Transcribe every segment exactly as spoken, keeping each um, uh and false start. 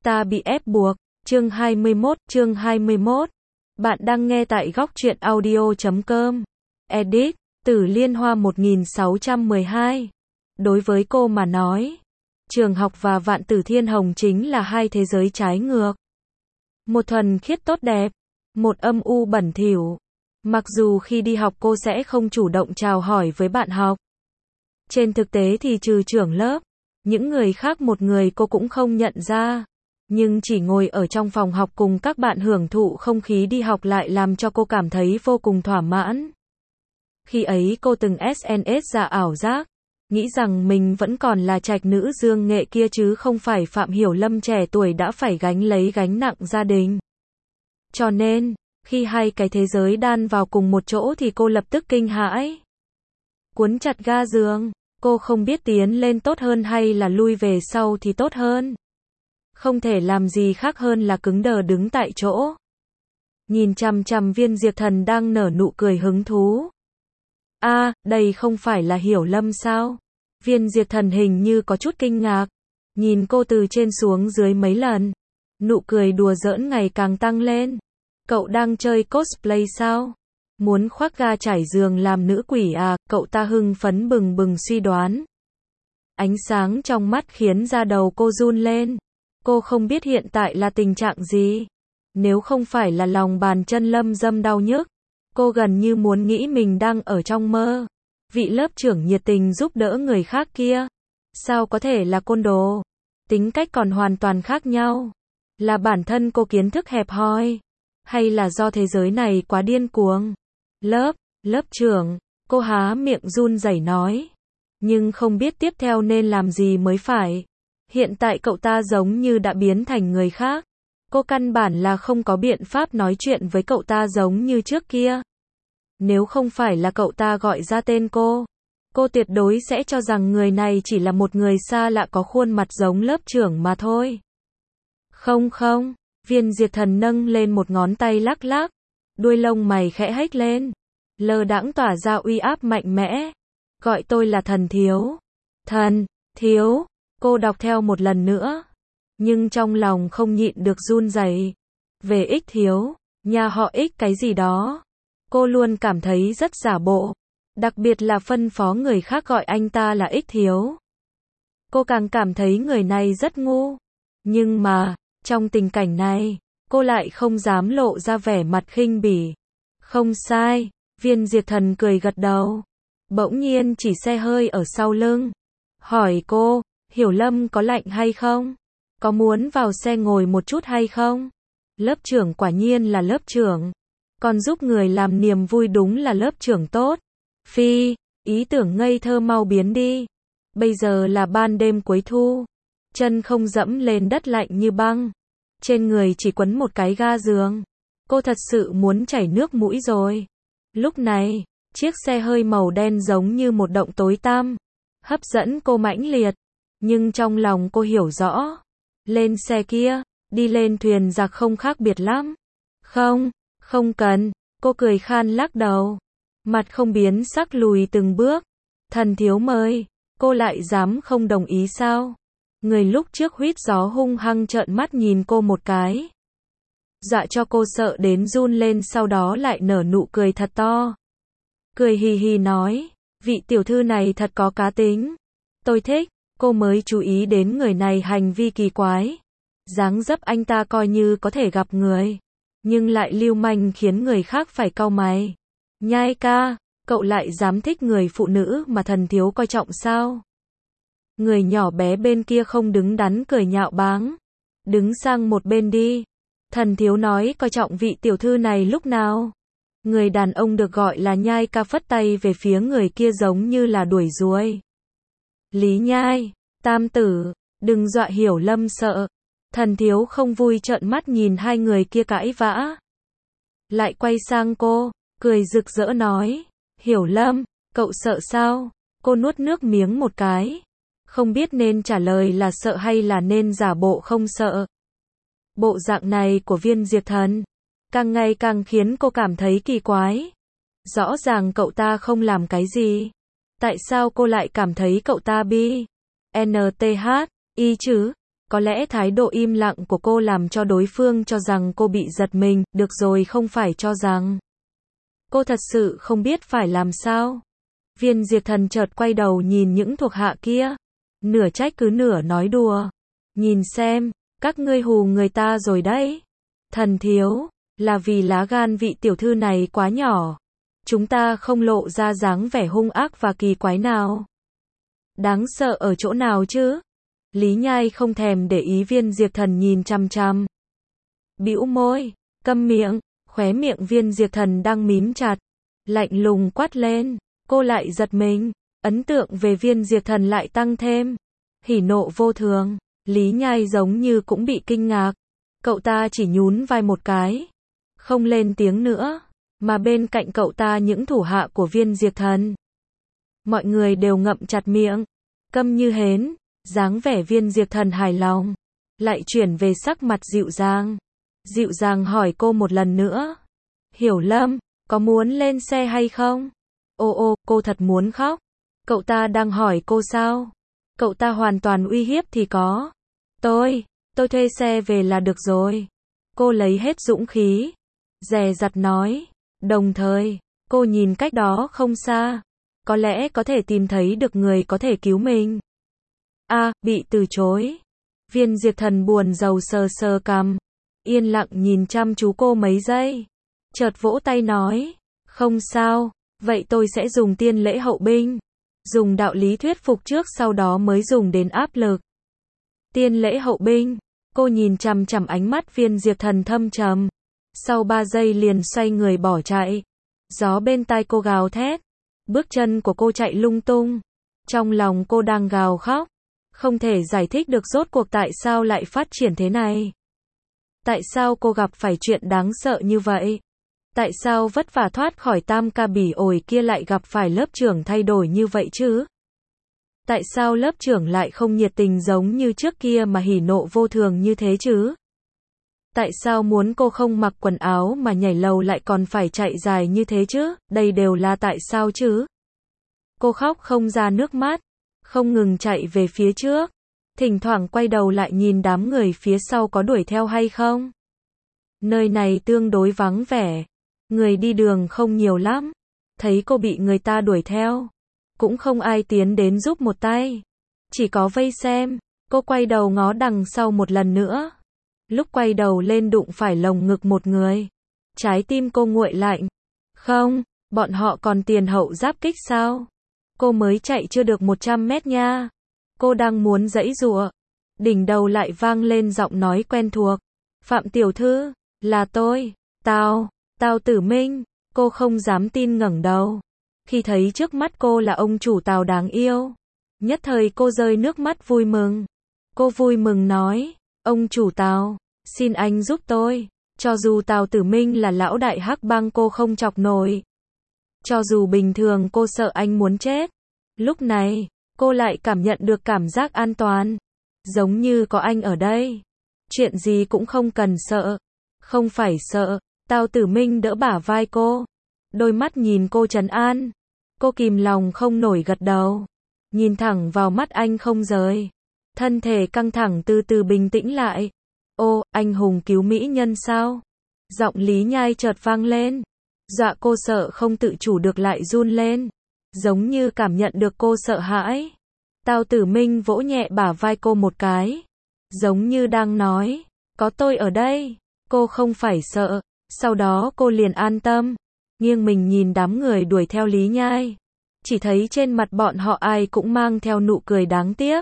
Ta bị ép buộc, chương hai mươi mốt, chương hai mươi mốt. Bạn đang nghe tại góc truyện audio chấm com. Edit, Tử Liên Hoa một nghìn sáu trăm mười hai. Đối với cô mà nói, trường học và Vạn Tử Thiên Hồng chính là hai thế giới trái ngược. Một thuần khiết tốt đẹp, một âm u bẩn thỉu. Mặc dù khi đi học cô sẽ không chủ động chào hỏi với bạn học. Trên thực tế thì trừ trưởng lớp, những người khác một người cô cũng không nhận ra. Nhưng chỉ ngồi ở trong phòng học cùng các bạn hưởng thụ không khí đi học lại làm cho cô cảm thấy vô cùng thỏa mãn. Khi ấy cô từng ét en ét ra ảo giác, nghĩ rằng mình vẫn còn là trạch nữ dương nghệ kia chứ không phải Phạm Hiểu Lâm trẻ tuổi đã phải gánh lấy gánh nặng gia đình. Cho nên, khi hai cái thế giới đan vào cùng một chỗ thì cô lập tức kinh hãi. Cuốn chặt ga giường, cô không biết tiến lên tốt hơn hay là lui về sau thì tốt hơn. Không thể làm gì khác hơn là cứng đờ đứng tại chỗ. Nhìn chằm chằm Viên Diệp Thần đang nở nụ cười hứng thú. A, à, đây không phải là Hiểu Lâm sao? Viên Diệp Thần hình như có chút kinh ngạc. Nhìn cô từ trên xuống dưới mấy lần. Nụ cười đùa giỡn ngày càng tăng lên. Cậu đang chơi cosplay sao? Muốn khoác ga trải giường làm nữ quỷ à? Cậu ta hưng phấn bừng bừng suy đoán. Ánh sáng trong mắt khiến da đầu cô run lên. Cô không biết hiện tại là tình trạng gì. Nếu không phải là lòng bàn chân lâm dâm đau nhức, cô gần như muốn nghĩ mình đang ở trong mơ. Vị lớp trưởng nhiệt tình giúp đỡ người khác kia, sao có thể là côn đồ? Tính cách còn hoàn toàn khác nhau. Là bản thân cô kiến thức hẹp hòi, hay là do thế giới này quá điên cuồng? Lớp, lớp trưởng, cô há miệng run rẩy nói. Nhưng không biết tiếp theo nên làm gì mới phải. Hiện tại cậu ta giống như đã biến thành người khác. Cô căn bản là không có biện pháp nói chuyện với cậu ta giống như trước kia. Nếu không phải là cậu ta gọi ra tên cô, cô tuyệt đối sẽ cho rằng người này chỉ là một người xa lạ có khuôn mặt giống lớp trưởng mà thôi. Không không, Viên Diệp Thần nâng lên một ngón tay lắc lắc, đuôi lông mày khẽ hếch lên, lơ đãng tỏa ra uy áp mạnh mẽ. Gọi tôi là Thần Thiếu. Thần Thiếu. Cô đọc theo một lần nữa, nhưng trong lòng không nhịn được run rẩy. Về Ích Thiếu, nhà họ Ích cái gì đó. Cô luôn cảm thấy rất giả bộ, đặc biệt là phân phó người khác gọi anh ta là Ích Thiếu. Cô càng cảm thấy người này rất ngu. Nhưng mà, trong tình cảnh này, cô lại không dám lộ ra vẻ mặt khinh bỉ. Không sai, Viên Diệp Thần cười gật đầu. Bỗng nhiên chỉ xe hơi ở sau lưng. Hỏi cô, Hiểu Lâm có lạnh hay không? Có muốn vào xe ngồi một chút hay không? Lớp trưởng quả nhiên là lớp trưởng. Còn giúp người làm niềm vui đúng là lớp trưởng tốt. Phi, ý tưởng ngây thơ mau biến đi. Bây giờ là ban đêm cuối thu. Chân không dẫm lên đất lạnh như băng. Trên người chỉ quấn một cái ga giường. Cô thật sự muốn chảy nước mũi rồi. Lúc này, chiếc xe hơi màu đen giống như một động tối tăm. Hấp dẫn cô mãnh liệt. Nhưng trong lòng cô hiểu rõ. Lên xe kia, đi lên thuyền giặc không khác biệt lắm. Không, không cần. Cô cười khan lắc đầu. Mặt không biến sắc lùi từng bước. Thần Thiếu mời. Cô lại dám không đồng ý sao? Người lúc trước huýt gió hung hăng trợn mắt nhìn cô một cái. Dọa cho cô sợ đến run lên, sau đó lại nở nụ cười thật to. Cười hì hì nói, vị tiểu thư này thật có cá tính. Tôi thích. Cô mới chú ý đến người này hành vi kỳ quái. Dáng dấp anh ta coi như có thể gặp người, nhưng lại lưu manh khiến người khác phải cau mày. Nhai ca, cậu lại dám thích người phụ nữ mà Thần Thiếu coi trọng sao? Người nhỏ bé bên kia không đứng đắn cười nhạo báng. Đứng sang một bên đi. Thần Thiếu nói coi trọng vị tiểu thư này lúc nào? Người đàn ông được gọi là Nhai ca phất tay về phía người kia giống như là đuổi ruồi. Lý Nhai, Tam Tử, đừng dọa Hiểu Lâm sợ. Thần Thiếu không vui trợn mắt nhìn hai người kia cãi vã. Lại quay sang cô, cười rực rỡ nói, Hiểu Lâm, cậu sợ sao? Cô nuốt nước miếng một cái. Không biết nên trả lời là sợ hay là nên giả bộ không sợ. Bộ dạng này của Viên Diệp Thần, càng ngày càng khiến cô cảm thấy kỳ quái. Rõ ràng cậu ta không làm cái gì. Tại sao cô lại cảm thấy cậu ta bi? en tê hát, y chứ? Có lẽ thái độ im lặng của cô làm cho đối phương cho rằng cô bị giật mình, được rồi không phải cho rằng. Cô thật sự không biết phải làm sao. Viên Diệt Thần chợt quay đầu nhìn những thuộc hạ kia. Nửa trách cứ nửa nói đùa. Nhìn xem, các ngươi hù người ta rồi đấy. Thần thiếu, là vì lá gan vị tiểu thư này quá nhỏ. Chúng ta không lộ ra dáng vẻ hung ác và kỳ quái nào. Đáng sợ ở chỗ nào chứ? Lý Nhai không thèm để ý Viên Diệt Thần nhìn chằm chằm. Bĩu môi, câm miệng, khóe miệng Viên Diệt Thần đang mím chặt. Lạnh lùng quát lên, cô lại giật mình. Ấn tượng về Viên Diệt Thần lại tăng thêm. Hỉ nộ vô thường, Lý Nhai giống như cũng bị kinh ngạc. Cậu ta chỉ nhún vai một cái. Không lên tiếng nữa. Mà bên cạnh cậu ta những thủ hạ của Viên Diệt Thần. Mọi người đều ngậm chặt miệng. Câm như hến. Dáng vẻ Viên Diệt Thần hài lòng. Lại chuyển về sắc mặt dịu dàng. Dịu dàng hỏi cô một lần nữa. Hiểu Lâm, có muốn lên xe hay không? Ô ô, cô thật muốn khóc. Cậu ta đang hỏi cô sao? Cậu ta hoàn toàn uy hiếp thì có. Tôi, tôi thuê xe về là được rồi. Cô lấy hết dũng khí. Dè dặt nói. Đồng thời, cô nhìn cách đó không xa. Có lẽ có thể tìm thấy được người có thể cứu mình. A, à, bị từ chối. Viên Diệt Thần buồn rầu sờ sờ cằm. Yên lặng nhìn chăm chú cô mấy giây. Chợt vỗ tay nói. Không sao, vậy tôi sẽ dùng tiên lễ hậu binh. Dùng đạo lý thuyết phục trước sau đó mới dùng đến áp lực. Tiên lễ hậu binh. Cô nhìn chằm chằm ánh mắt Viên Diệt Thần thâm trầm. Sau ba giây liền xoay người bỏ chạy. Gió bên tai cô gào thét. Bước chân của cô chạy lung tung. Trong lòng cô đang gào khóc. Không thể giải thích được rốt cuộc tại sao lại phát triển thế này. Tại sao cô gặp phải chuyện đáng sợ như vậy? Tại sao vất vả thoát khỏi tam ca bỉ ổi kia lại gặp phải lớp trưởng thay đổi như vậy chứ? Tại sao lớp trưởng lại không nhiệt tình giống như trước kia mà hỉ nộ vô thường như thế chứ? Tại sao muốn cô không mặc quần áo mà nhảy lầu lại còn phải chạy dài như thế chứ? Đây đều là tại sao chứ? Cô khóc không ra nước mắt, không ngừng chạy về phía trước, thỉnh thoảng quay đầu lại nhìn đám người phía sau có đuổi theo hay không. Nơi này tương đối vắng vẻ, người đi đường không nhiều lắm, thấy cô bị người ta đuổi theo, cũng không ai tiến đến giúp một tay, chỉ có vây xem. Cô quay đầu ngó đằng sau một lần nữa. Lúc quay đầu lên đụng phải lồng ngực một người. Trái tim cô nguội lạnh. Không, bọn họ còn tiền hậu giáp kích sao? Cô mới chạy chưa được một trăm mét nha. Cô đang muốn giãy giụa. Đỉnh đầu lại vang lên giọng nói quen thuộc. Phạm tiểu thư, là tôi, tao, Tào Tử Minh. Cô không dám tin ngẩng đầu. Khi thấy trước mắt cô là ông chủ Tào đáng yêu. Nhất thời cô rơi nước mắt vui mừng. Cô vui mừng nói. Ông chủ Tào, xin anh giúp tôi. Cho dù Tào Tử Minh là lão đại hắc bang cô không chọc nổi. Cho dù bình thường cô sợ anh muốn chết. Lúc này, cô lại cảm nhận được cảm giác an toàn. Giống như có anh ở đây. Chuyện gì cũng không cần sợ. Không phải sợ. Tào Tử Minh đỡ bả vai cô. Đôi mắt nhìn cô trấn an. Cô kìm lòng không nổi gật đầu. Nhìn thẳng vào mắt anh không rời. Thân thể căng thẳng từ từ bình tĩnh lại. Ô, anh hùng cứu mỹ nhân sao? Giọng Lý Nhai chợt vang lên. Dọa cô sợ không tự chủ được lại run lên. Giống như cảm nhận được cô sợ hãi. Tào Tử Minh vỗ nhẹ bả vai cô một cái. Giống như đang nói. Có tôi ở đây. Cô không phải sợ. Sau đó cô liền an tâm. Nghiêng mình nhìn đám người đuổi theo Lý Nhai. Chỉ thấy trên mặt bọn họ ai cũng mang theo nụ cười đáng tiếc.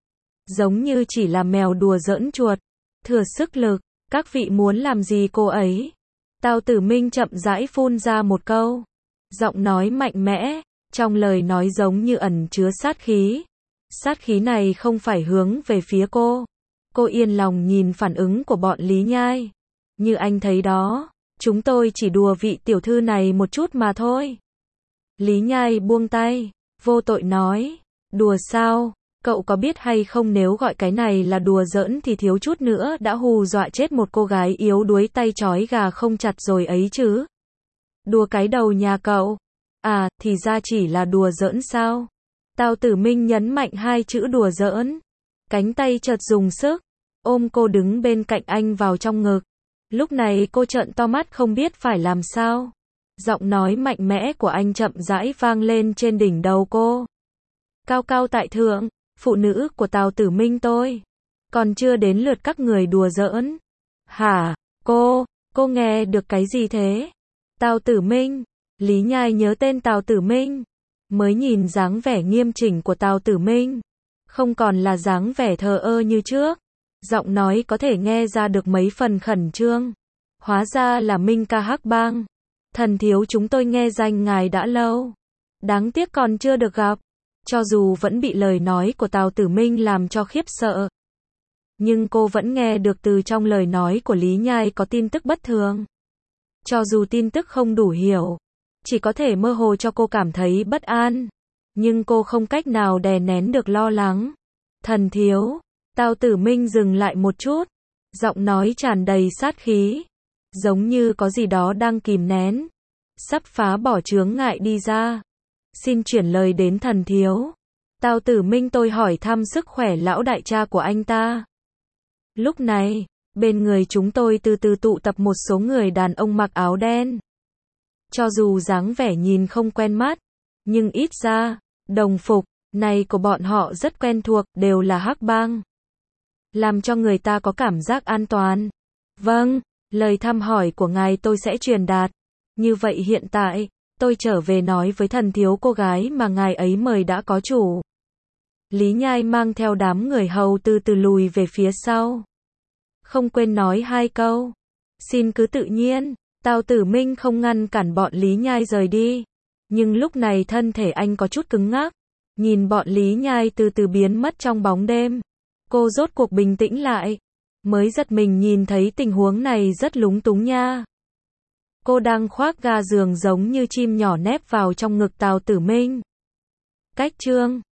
Giống như chỉ là mèo đùa giỡn chuột. Thừa sức lực. Các vị muốn làm gì cô ấy? Tào Tử Minh chậm rãi phun ra một câu. Giọng nói mạnh mẽ. Trong lời nói giống như ẩn chứa sát khí. Sát khí này không phải hướng về phía cô. Cô yên lòng nhìn phản ứng của bọn Lý Nhai. Như anh thấy đó. Chúng tôi chỉ đùa vị tiểu thư này một chút mà thôi. Lý Nhai buông tay. Vô tội nói. Đùa sao? Cậu có biết hay không nếu gọi cái này là đùa giỡn thì thiếu chút nữa đã hù dọa chết một cô gái yếu đuối tay trói gà không chặt rồi ấy chứ. Đùa cái đầu nhà cậu. À, thì ra chỉ là đùa giỡn sao? Tào Tử Minh nhấn mạnh hai chữ đùa giỡn. Cánh tay chợt dùng sức. ôm cô đứng bên cạnh anh vào trong ngực. Lúc này cô trợn to mắt không biết phải làm sao. Giọng nói mạnh mẽ của anh chậm rãi vang lên trên đỉnh đầu cô. Cao cao tại thượng, phụ nữ của Tào Tử Minh tôi. Còn chưa đến lượt các người đùa giỡn. Hả, cô, cô nghe được cái gì thế? Tào Tử Minh, Lý Nhai nhớ tên Tào Tử Minh. Mới nhìn dáng vẻ nghiêm chỉnh của Tào Tử Minh. Không còn là dáng vẻ thờ ơ như trước. Giọng nói có thể nghe ra được mấy phần khẩn trương. Hóa ra là Minh ca Hắc Bang. Thần thiếu chúng tôi nghe danh ngài đã lâu. Đáng tiếc còn chưa được gặp. Cho dù vẫn bị lời nói của Tào Tử Minh làm cho khiếp sợ. Nhưng cô vẫn nghe được từ trong lời nói của Lý Nhai có tin tức bất thường. Cho dù tin tức không đủ hiểu. Chỉ có thể mơ hồ cho cô cảm thấy bất an. Nhưng cô không cách nào đè nén được lo lắng. Thần thiếu. Tào Tử Minh dừng lại một chút. Giọng nói tràn đầy sát khí. Giống như có gì đó đang kìm nén. Sắp phá bỏ chướng ngại đi ra. Xin chuyển lời đến thần thiếu. Tào Tử Minh tôi hỏi thăm sức khỏe lão đại cha của anh ta. Lúc này, bên người chúng tôi từ từ tụ tập một số người đàn ông mặc áo đen. Cho dù dáng vẻ nhìn không quen mắt, nhưng ít ra, đồng phục này của bọn họ rất quen thuộc, đều là Hắc Bang. Làm cho người ta có cảm giác an toàn. Vâng, lời thăm hỏi của ngài tôi sẽ truyền đạt. Như vậy hiện tại, tôi trở về nói với thần thiếu cô gái mà ngài ấy mời đã có chủ. Lý Nhai mang theo đám người hầu từ từ lùi về phía sau. Không quên nói hai câu. Xin cứ tự nhiên. Tào Tử Minh không ngăn cản bọn Lý Nhai rời đi. Nhưng lúc này thân thể anh có chút cứng ngắc. Nhìn bọn Lý Nhai từ từ biến mất trong bóng đêm. Cô rốt cuộc bình tĩnh lại. Mới giật mình nhìn thấy tình huống này rất lúng túng nha. Cô đang khoác ga giường giống như chim nhỏ nép vào trong ngực Tào Tử Minh. Cách chương